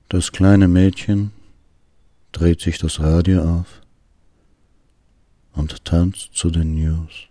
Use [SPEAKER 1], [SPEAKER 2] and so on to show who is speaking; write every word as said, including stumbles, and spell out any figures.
[SPEAKER 1] Das kleine Mädchen dreht sich das Radio auf und tanzt zu den News.